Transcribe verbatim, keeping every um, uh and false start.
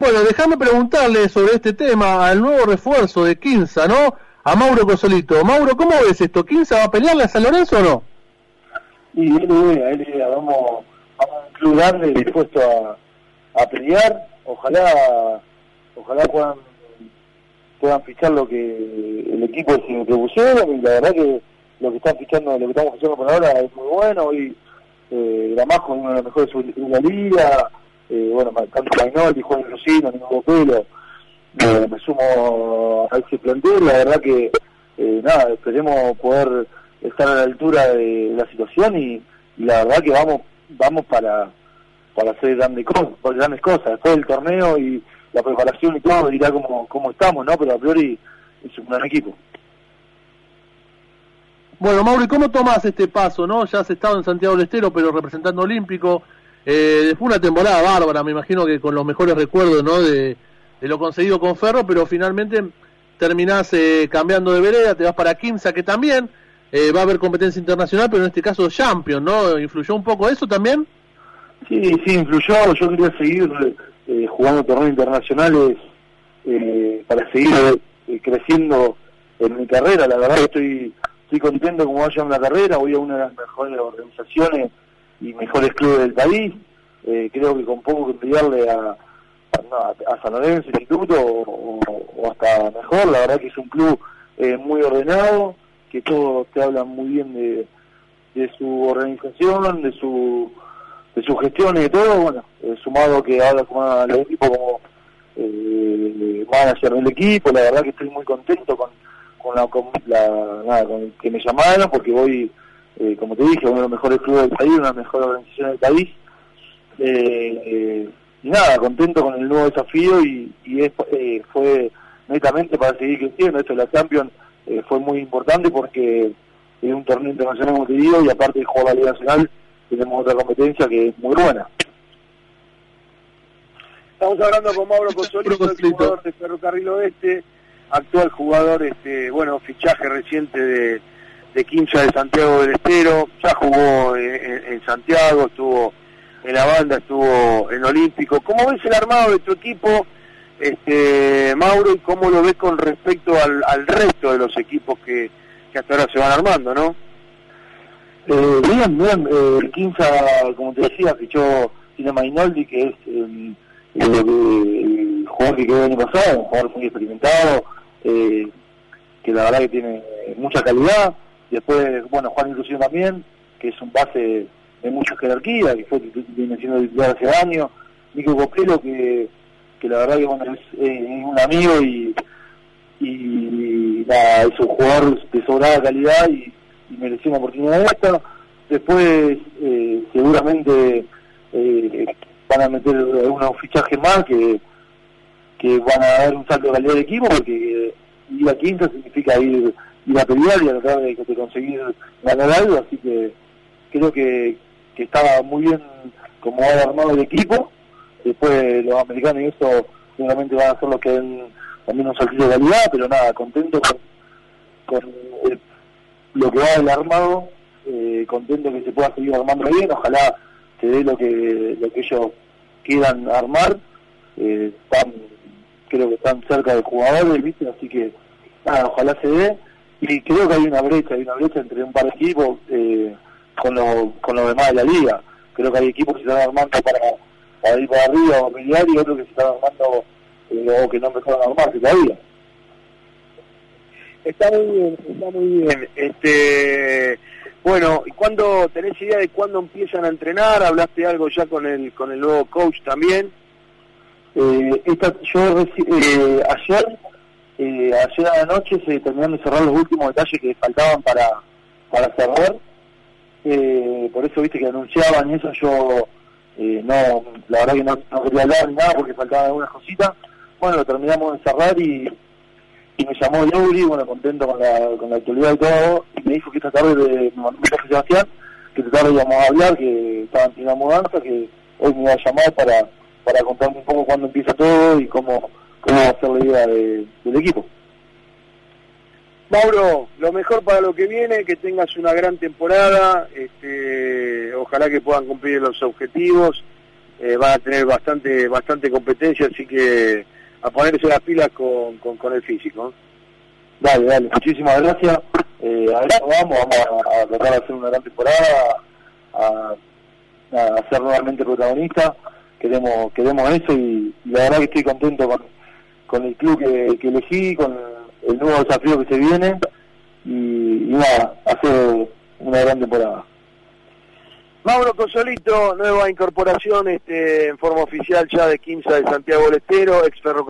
Bueno, déjame preguntarle sobre este tema al nuevo refuerzo de Quinza, ¿no? A Mauro Cosolito. Mauro, ¿cómo ves esto? ¿Quinza va a pelearle a San Lorenzo o no? Y es la idea, es la idea. Vamos, vamos a un club grande dispuesto a, a pelear. Ojalá ojalá puedan puedan fichar lo que el equipo se propusieron, y la verdad que lo que están fichando, lo que estamos fichando por ahora es muy bueno. Hoy eh, Gramajo es uno de los mejores de la liga, eh, bueno, tanto Mainoldi, Juan Rosino, Nico Pelo, eh, me sumo a ese plantel. La verdad que eh, nada, esperemos poder estar a la altura de la situación, y, y la verdad que vamos vamos para para hacer grandes cosas, grandes cosas. Después del torneo y la preparación y todo dirá cómo, cómo estamos, ¿no? Pero a priori es un gran equipo. Bueno, Mauro, ¿y cómo tomás este paso, no? Ya has estado en Santiago del Estero, pero representando Olímpico. Eh, después una temporada bárbara, me imagino que con los mejores recuerdos, ¿no? De, de lo conseguido con Ferro, pero finalmente terminás eh, cambiando de vereda, te vas para Quimsa, que también eh, va a haber competencia internacional, pero en este caso Champions, ¿no? ¿Influyó un poco eso también? Sí, sí, influyó. Yo quería seguir eh, jugando torneos internacionales eh, para seguir eh, creciendo en mi carrera. La verdad que estoy estoy contento como vaya en la carrera. Voy a una de las mejores organizaciones y mejores clubes del país. Eh, creo que con poco que enviarle a, a, a San Lorenzo, Instituto, o, o hasta mejor. La verdad que es un club eh, muy ordenado, que todos te hablan muy bien de, de su organización, de su de su gestión y de todo. Bueno, eh, sumado que habla con el equipo como eh, manager del equipo. La verdad que estoy muy contento con con la, con la nada, con que me llamaron, porque voy, eh, como te dije, a uno de los mejores clubes del país, una de las mejores organizaciones del país. Eh, eh, y nada, contento con el nuevo desafío, y, y es, eh, fue netamente para seguir creciendo. Esto de la Champions eh, fue muy importante porque es un torneo internacional, como te digo, y aparte de jugar la Liga Nacional, tenemos otra competencia que es muy buena. Estamos hablando con Mauro Cosolito, el jugador de Ferrocarril Oeste, actual jugador, este bueno, fichaje reciente de, de Quimsa de Santiago del Estero. Ya jugó en, en Santiago, estuvo en la banda, estuvo en Olímpico. ¿Cómo ves el armado de tu equipo, este Mauro, y cómo lo ves con respecto al, al resto de los equipos que, que hasta ahora se van armando, no? Eh, bien, bien. Eh, Quimsa, como te decía, fichó Tino Mainoldi, que es el, el, el jugador que quedó el año pasado, un jugador muy experimentado, eh, que la verdad que tiene mucha calidad. Después, bueno, Juan Inclusión también, que es un base de mucha jerarquía, que fue que viene siendo titular hace años. Nico Copelo, que, que la verdad que bueno, es, es un amigo, y, y nada, es un jugador de sobrada calidad, y y mereció una oportunidad de esta. Después eh, seguramente eh, van a meter algunos fichajes más que que van a dar un salto de calidad de equipo, porque ir a quinta significa ir, ir a pelear y a tratar de, de conseguir ganar algo. Así que creo que, que estaba muy bien como ha armado el equipo. Después los americanos y eso seguramente van a ser los que den también un saltito de calidad, pero nada, contento con, con el lo que va el armado, eh, contento que se pueda seguir armando bien. Ojalá se dé lo que lo que ellos quieran armar. Eh, están, creo que están cerca del jugador, ¿viste? Así que nada, ojalá se dé. Y creo que hay una brecha, hay una brecha entre un par de equipos eh, con los con los demás de la liga. Creo que hay equipos que se están armando para, para ir para arriba o pelear, y otros que se están armando eh, o que no empezaron a armarse todavía. Está muy bien, está muy bien. Este, bueno, ¿y cuándo tenés idea de cuándo empiezan a entrenar? ¿Hablaste algo ya con el con el nuevo coach también? Eh, esta, yo eh, ayer eh, ayer a la noche se terminaron de cerrar los últimos detalles que faltaban para para cerrar. Eh, por eso viste que anunciaban eso. Yo eh, no, la verdad que no, no quería hablar ni nada porque faltaban algunas cositas. Bueno, lo terminamos de cerrar, y y me llamó Lowry, bueno, contento con la con la actualidad y todo, y me dijo que esta tarde, de, me mandó un mensaje Sebastián, que esta tarde íbamos a hablar, que estaban en una mudanza, que hoy me iba a llamar para para contarme un poco cuándo empieza todo y cómo, cómo va a ser la idea de, del equipo. Mauro, lo mejor para lo que viene, que tengas una gran temporada, este, ojalá que puedan cumplir los objetivos, eh, van a tener bastante bastante competencia, así que a ponerse las pilas con, con, con el físico. Dale, dale, muchísimas gracias. Eh, a ver, vamos, vamos a, a tratar de hacer una gran temporada, a, a ser nuevamente protagonistas. Queremos queremos eso y, y la verdad que estoy contento con, con el club que, que elegí, con el nuevo desafío que se viene y, y nada, hacer una gran temporada. Mauro Cosolito, nueva incorporación este, en forma oficial ya de Quimsa de Santiago del Estero, ex ferrocarril.